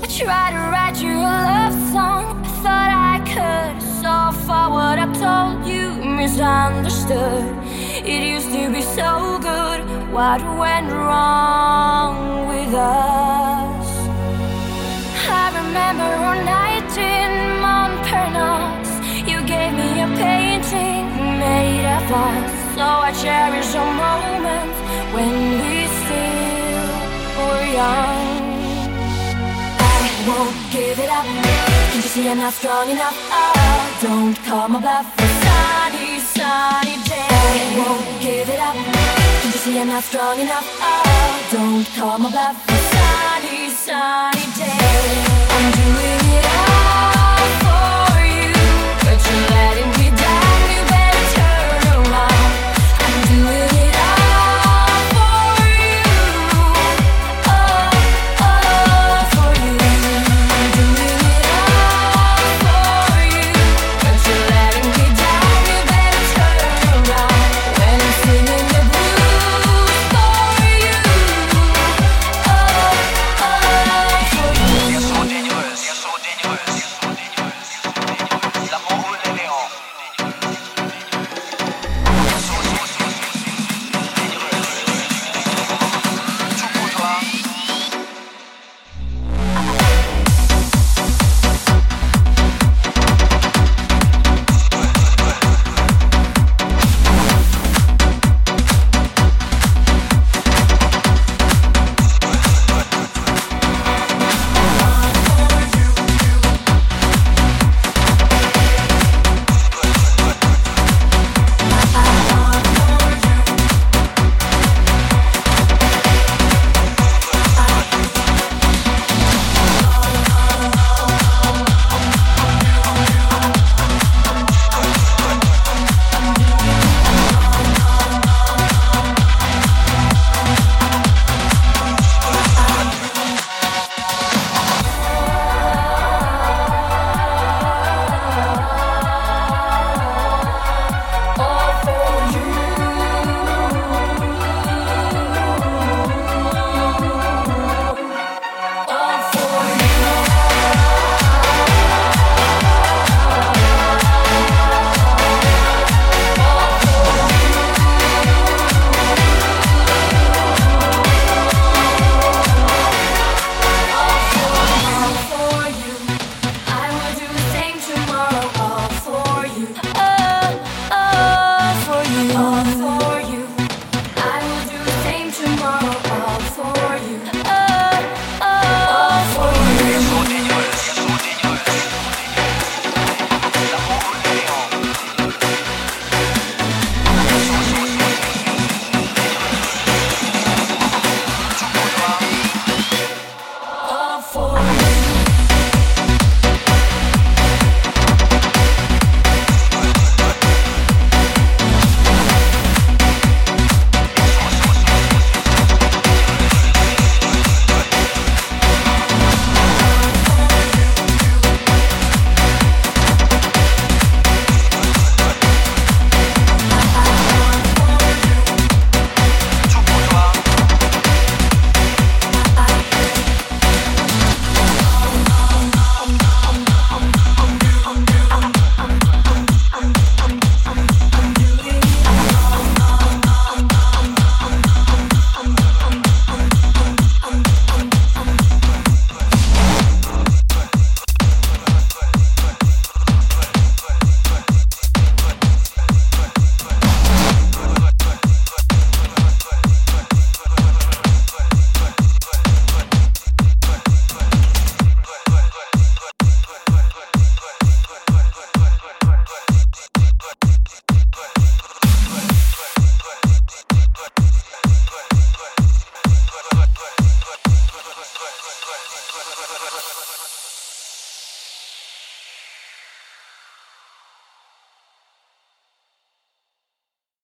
Try to write you a love song. I thought I could. So far what I told you misunderstood. It used to be so good. What went wrong with us? I remember one night in Montparnasse. You gave me a painting made of us. So I cherish the moments when we still were young. Won't give it up. Can't you see I'm not strong enough? Oh, don't call my bluff. Sunny, sunny day. I won't give it up. Can't you see I'm not strong enough? Oh, don't call my bluff. Sunny, sunny day.